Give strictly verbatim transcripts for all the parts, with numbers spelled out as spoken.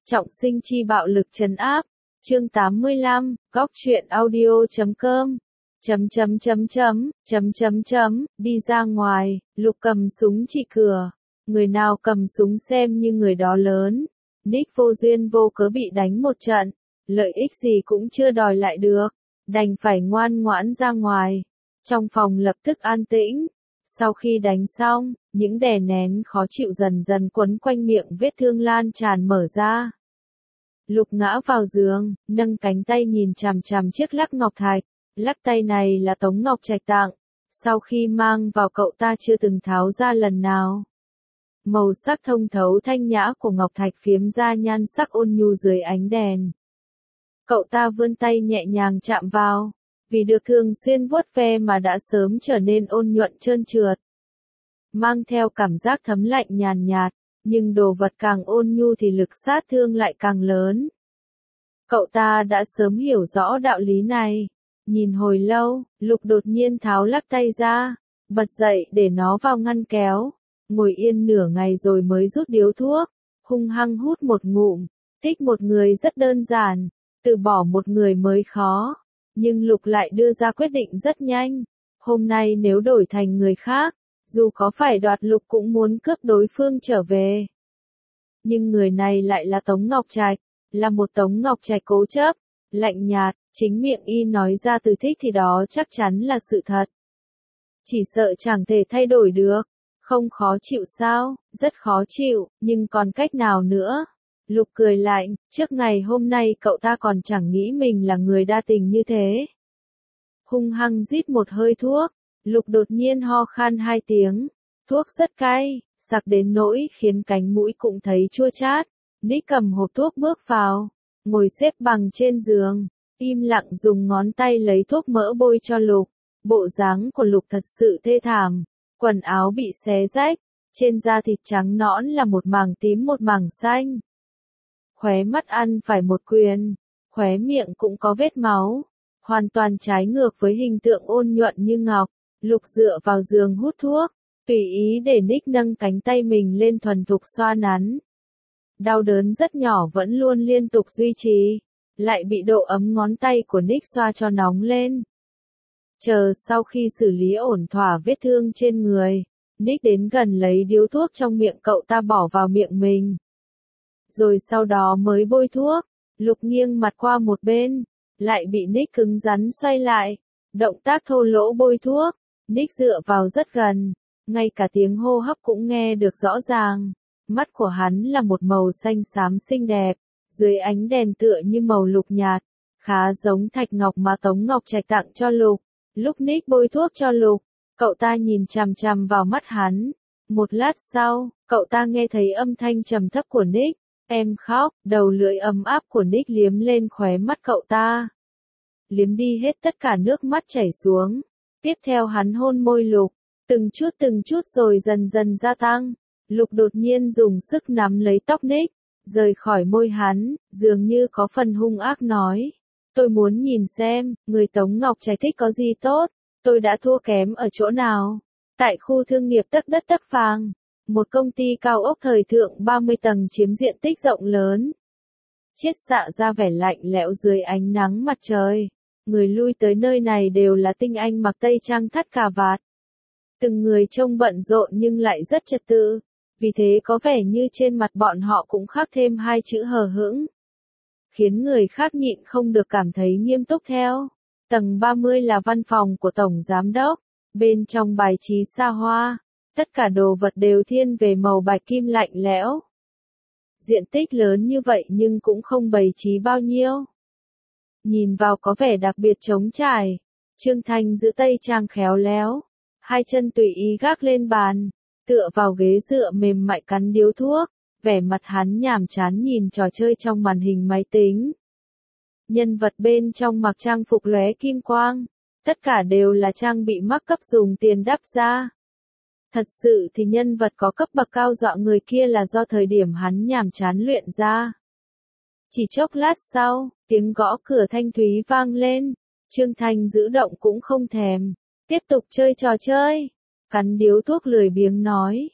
Trọng sinh chi bạo lực trấn áp. Chương tám mươi lăm, góc truyện audio chấm com. Chấm chấm chấm chấm, chấm chấm chấm, đi ra ngoài, Lục cầm súng chỉ cửa. Người nào cầm súng xem như người đó lớn. Nick vô duyên vô cớ bị đánh một trận, lợi ích gì cũng chưa đòi lại được, đành phải ngoan ngoãn ra ngoài. Trong phòng lập tức an tĩnh. Sau khi đánh xong, những đè nén khó chịu dần dần quấn quanh miệng vết thương lan tràn mở ra. Lục ngã vào giường, nâng cánh tay nhìn chằm chằm chiếc lắc ngọc thạch. Lắc tay này là Tống Ngọc Trạch tặng, sau khi mang vào cậu ta chưa từng tháo ra lần nào. Màu sắc thông thấu thanh nhã của ngọc thạch phiếm ra nhan sắc ôn nhu dưới ánh đèn. Cậu ta vươn tay nhẹ nhàng chạm vào, vì được thường xuyên vuốt ve mà đã sớm trở nên ôn nhuận trơn trượt. Mang theo cảm giác thấm lạnh nhàn nhạt, nhưng đồ vật càng ôn nhu thì lực sát thương lại càng lớn. Cậu ta đã sớm hiểu rõ đạo lý này. Nhìn hồi lâu, Lục đột nhiên tháo lắc tay ra, bật dậy để nó vào ngăn kéo, ngồi yên nửa ngày rồi mới rút điếu thuốc, hung hăng hút một ngụm. Thích một người rất đơn giản, từ bỏ một người mới khó, nhưng Lục lại đưa ra quyết định rất nhanh. Hôm nay nếu đổi thành người khác, dù có phải đoạt Lục cũng muốn cướp đối phương trở về. Nhưng người này lại là Tống Ngọc Trạch, là một Tống Ngọc Trạch cố chấp, lạnh nhạt. Chính miệng y nói ra từ thích thì đó chắc chắn là sự thật. Chỉ sợ chẳng thể thay đổi được. Không khó chịu sao? Rất khó chịu, nhưng còn cách nào nữa? Lục cười lạnh, trước ngày hôm nay cậu ta còn chẳng nghĩ mình là người đa tình như thế. Hung hăng rít một hơi thuốc, Lục đột nhiên ho khan hai tiếng. Thuốc rất cay, sặc đến nỗi khiến cánh mũi cũng thấy chua chát. Nick cầm hộp thuốc bước vào, ngồi xếp bằng trên giường. Im lặng dùng ngón tay lấy thuốc mỡ bôi cho Lục. Bộ dáng của Lục thật sự thê thảm. Quần áo bị xé rách, trên da thịt trắng nõn là một mảng tím một mảng xanh. Khóe mắt ăn phải một quyền, khóe miệng cũng có vết máu. Hoàn toàn trái ngược với hình tượng ôn nhuận như ngọc. Lục dựa vào giường hút thuốc, tùy ý để Nick nâng cánh tay mình lên thuần thục xoa nắn. Đau đớn rất nhỏ vẫn luôn liên tục duy trì. Lại bị độ ấm ngón tay của Nick xoa cho nóng lên. Chờ sau khi xử lý ổn thỏa vết thương trên người, Nick đến gần lấy điếu thuốc trong miệng cậu ta bỏ vào miệng mình. Rồi sau đó mới bôi thuốc. Lục nghiêng mặt qua một bên, lại bị Nick cứng rắn xoay lại. Động tác thô lỗ bôi thuốc, Nick dựa vào rất gần, ngay cả tiếng hô hấp cũng nghe được rõ ràng. Mắt của hắn là một màu xanh xám xinh đẹp. Dưới ánh đèn tựa như màu lục nhạt, khá giống thạch ngọc mà Tống Ngọc Trạch tặng cho Lục. Lúc Nick bôi thuốc cho Lục, cậu ta nhìn chằm chằm vào mắt hắn. Một lát sau, cậu ta nghe thấy âm thanh trầm thấp của Nick. Em khóc, đầu lưỡi ấm áp của Nick liếm lên khóe mắt cậu ta. Liếm đi hết tất cả nước mắt chảy xuống. Tiếp theo hắn hôn môi Lục, từng chút từng chút rồi dần dần gia tăng. Lục đột nhiên dùng sức nắm lấy tóc Nick. Rời khỏi môi hắn, dường như có phần hung ác nói. Tôi muốn nhìn xem, người Tống Ngọc Trạch thích có gì tốt, tôi đã thua kém ở chỗ nào. Tại khu thương nghiệp Tấc Đất Tấc Vàng, một công ty cao ốc thời thượng ba mươi tầng chiếm diện tích rộng lớn. Chiết xạ ra vẻ lạnh lẽo dưới ánh nắng mặt trời. Người lui tới nơi này đều là tinh anh mặc tây trang thắt cà vạt. Từng người trông bận rộn nhưng lại rất trật tự. Vì thế có vẻ như trên mặt bọn họ cũng khắc thêm hai chữ hờ hững. Khiến người khác nhịn không được cảm thấy nghiêm túc theo. Tầng ba mươi là văn phòng của Tổng Giám Đốc. Bên trong bài trí xa hoa. Tất cả đồ vật đều thiên về màu bạch kim lạnh lẽo. Diện tích lớn như vậy nhưng cũng không bày trí bao nhiêu. Nhìn vào có vẻ đặc biệt trống trải. Trương Thanh giữ tay trang khéo léo. Hai chân tùy ý gác lên bàn. Tựa vào ghế dựa mềm mại cắn điếu thuốc, vẻ mặt hắn nhàm chán nhìn trò chơi trong màn hình máy tính. Nhân vật bên trong mặc trang phục lóe kim quang, tất cả đều là trang bị mắc cấp dùng tiền đắp ra. Thật sự thì nhân vật có cấp bậc cao dọa người kia là do thời điểm hắn nhàm chán luyện ra. Chỉ chốc lát sau, tiếng gõ cửa thanh thúy vang lên, Trương Thanh giữ động cũng không thèm, tiếp tục chơi trò chơi. Cắn điếu thuốc lười biếng nói.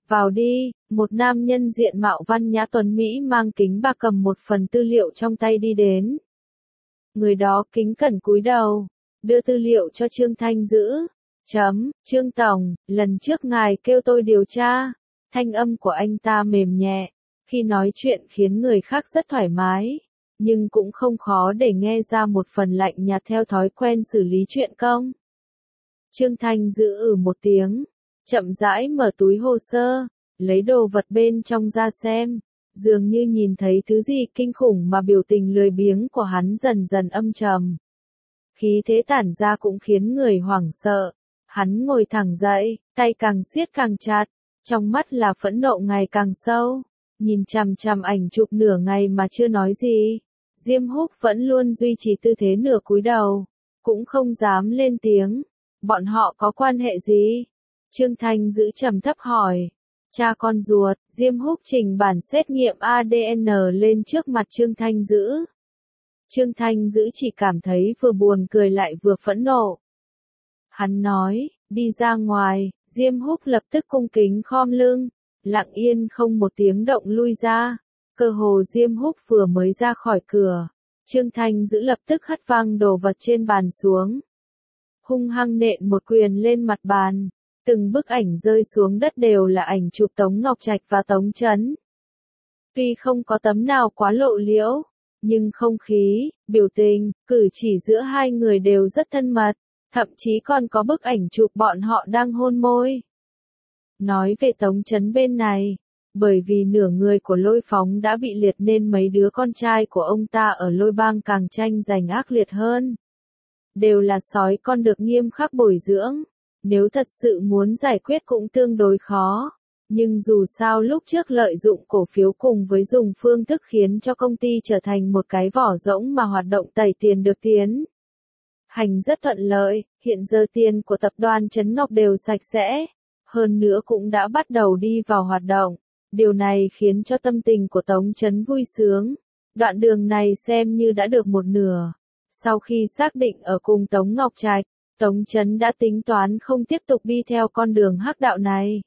Vào đi, một nam nhân diện mạo văn nhã tuấn Mỹ mang kính bạc cầm một phần tư liệu trong tay đi đến. Người đó kính cẩn cúi đầu, đưa tư liệu cho Trương Thanh giữ. Chấm, Trương Tổng, lần trước ngài kêu tôi điều tra. Thanh âm của anh ta mềm nhẹ, khi nói chuyện khiến người khác rất thoải mái, nhưng cũng không khó để nghe ra một phần lạnh nhạt theo thói quen xử lý chuyện công. Trương Thanh giữ ừ một tiếng, chậm rãi mở túi hồ sơ, lấy đồ vật bên trong ra xem, dường như nhìn thấy thứ gì kinh khủng mà biểu tình lười biếng của hắn dần dần âm trầm. Khí thế tản ra cũng khiến người hoảng sợ, hắn ngồi thẳng dậy, tay càng siết càng chặt, trong mắt là phẫn nộ ngày càng sâu, nhìn chằm chằm ảnh chụp nửa ngày mà chưa nói gì. Diêm Húc vẫn luôn duy trì tư thế nửa cúi đầu, cũng không dám lên tiếng. Bọn họ có quan hệ gì? Trương Thanh giữ trầm thấp hỏi. Cha con ruột, Diêm Húc trình bản xét nghiệm a đê en lên trước mặt Trương Thanh giữ. Trương Thanh giữ chỉ cảm thấy vừa buồn cười lại vừa phẫn nộ. Hắn nói, đi ra ngoài, Diêm Húc lập tức cung kính khom lưng, lặng yên không một tiếng động lui ra. Cơ hồ Diêm Húc vừa mới ra khỏi cửa, Trương Thanh giữ lập tức hất văng đồ vật trên bàn xuống. Hung hăng nện một quyền lên mặt bàn, từng bức ảnh rơi xuống đất đều là ảnh chụp Tống Ngọc Trạch và Tống Chấn. Tuy không có tấm nào quá lộ liễu, nhưng không khí, biểu tình, cử chỉ giữa hai người đều rất thân mật, thậm chí còn có bức ảnh chụp bọn họ đang hôn môi. Nói về Tống Chấn bên này, bởi vì nửa người của Lôi Phóng đã bị liệt nên mấy đứa con trai của ông ta ở Lôi Bang càng tranh giành ác liệt hơn. Đều là sói con được nghiêm khắc bồi dưỡng, nếu thật sự muốn giải quyết cũng tương đối khó. Nhưng dù sao lúc trước lợi dụng cổ phiếu cùng với dùng phương thức khiến cho công ty trở thành một cái vỏ rỗng mà hoạt động tẩy tiền được tiến hành rất thuận lợi, hiện giờ tiền của tập đoàn Trấn Ngọc đều sạch sẽ, hơn nữa cũng đã bắt đầu đi vào hoạt động. Điều này khiến cho tâm tình của Tống Chấn vui sướng. Đoạn đường này xem như đã được một nửa. Sau khi xác định ở cùng Tống Ngọc Trạch, Tống Chấn đã tính toán không tiếp tục đi theo con đường hắc đạo này.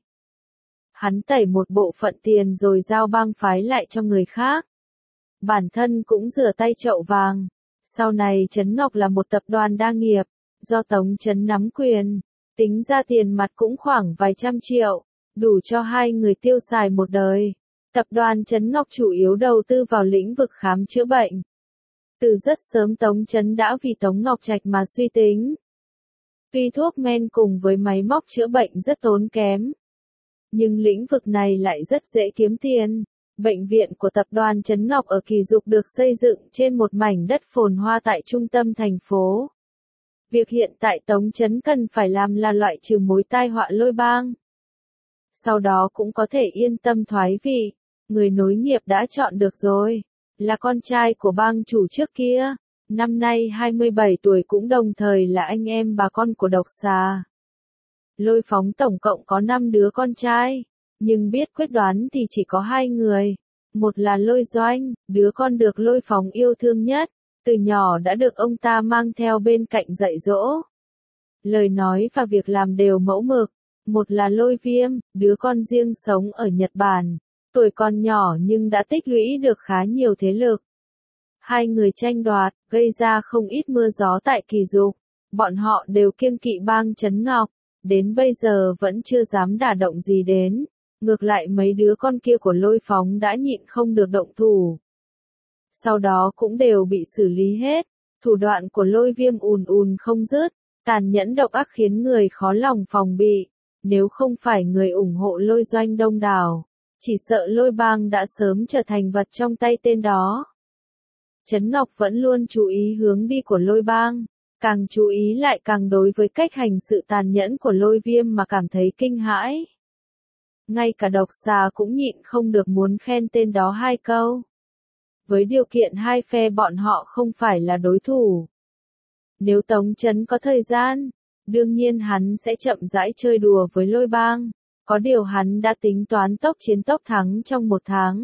Hắn tẩy một bộ phận tiền rồi giao bang phái lại cho người khác. Bản thân cũng rửa tay chậu vàng. Sau này Trấn Ngọc là một tập đoàn đa nghiệp, do Tống Chấn nắm quyền, tính ra tiền mặt cũng khoảng vài trăm triệu, đủ cho hai người tiêu xài một đời. Tập đoàn Trấn Ngọc chủ yếu đầu tư vào lĩnh vực khám chữa bệnh. Từ rất sớm Tống Chấn đã vì Tống Ngọc Trạch mà suy tính. Tuy thuốc men cùng với máy móc chữa bệnh rất tốn kém, nhưng lĩnh vực này lại rất dễ kiếm tiền. Bệnh viện của tập đoàn Trấn Ngọc ở Kỳ Dục được xây dựng trên một mảnh đất phồn hoa tại trung tâm thành phố. Việc hiện tại Tống Chấn cần phải làm là loại trừ mối tai họa Lôi Bang. Sau đó cũng có thể yên tâm thoái vị, người nối nghiệp đã chọn được rồi, là con trai của bang chủ trước kia, năm nay hai mươi bảy tuổi cũng đồng thời là anh em bà con của Độc Xà. Lôi Phóng tổng cộng có năm đứa con trai, nhưng biết quyết đoán thì chỉ có hai người. Một là Lôi Doanh, đứa con được Lôi Phóng yêu thương nhất, từ nhỏ đã được ông ta mang theo bên cạnh dạy dỗ. Lời nói và việc làm đều mẫu mực. Một là Lôi Viêm, đứa con riêng sống ở Nhật Bản, tuổi còn nhỏ nhưng đã tích lũy được khá nhiều thế lực. Hai người tranh đoạt, gây ra không ít mưa gió tại Kỳ Dục. Bọn họ đều kiêng kỵ bang Trấn Ngọc, đến bây giờ vẫn chưa dám đả động gì đến. Ngược lại mấy đứa con kia của Lôi Phóng đã nhịn không được động thủ. Sau đó cũng đều bị xử lý hết. Thủ đoạn của Lôi Viêm ùn ùn không dứt, tàn nhẫn độc ác khiến người khó lòng phòng bị. Nếu không phải người ủng hộ Lôi Doanh đông đảo, chỉ sợ Lôi Bang đã sớm trở thành vật trong tay tên đó. Trấn Ngọc vẫn luôn chú ý hướng đi của Lôi Bang, càng chú ý lại càng đối với cách hành sự tàn nhẫn của Lôi Viêm mà cảm thấy kinh hãi. Ngay cả Độc Xà cũng nhịn không được muốn khen tên đó hai câu. Với điều kiện hai phe bọn họ không phải là đối thủ. Nếu Tống Chấn có thời gian, đương nhiên hắn sẽ chậm rãi chơi đùa với Lôi Bang, có điều hắn đã tính toán tốc chiến tốc thắng trong một tháng.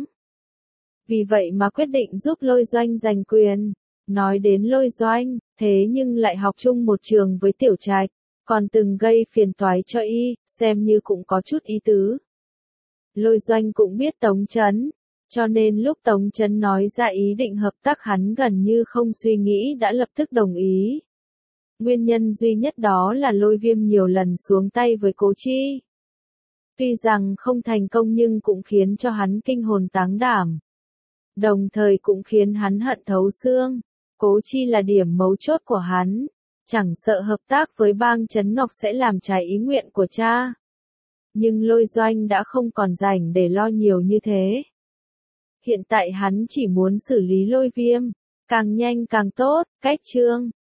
Vì vậy mà quyết định giúp Lôi Doanh giành quyền. Nói đến Lôi Doanh, thế nhưng lại học chung một trường với Tiểu Trạch, còn từng gây phiền toái cho y, xem như cũng có chút ý tứ. Lôi Doanh cũng biết Tống Chấn, cho nên lúc Tống Chấn nói ra ý định hợp tác hắn gần như không suy nghĩ đã lập tức đồng ý. Nguyên nhân duy nhất đó là Lôi Viêm nhiều lần xuống tay với Cố Chi. Tuy rằng không thành công nhưng cũng khiến cho hắn kinh hồn táng đảm. Đồng thời cũng khiến hắn hận thấu xương. Cố Chi là điểm mấu chốt của hắn. Chẳng sợ hợp tác với bang Trấn Ngọc sẽ làm trái ý nguyện của cha. Nhưng Lôi Doanh đã không còn rảnh để lo nhiều như thế. Hiện tại hắn chỉ muốn xử lý Lôi Viêm. Càng nhanh càng tốt, cách chương.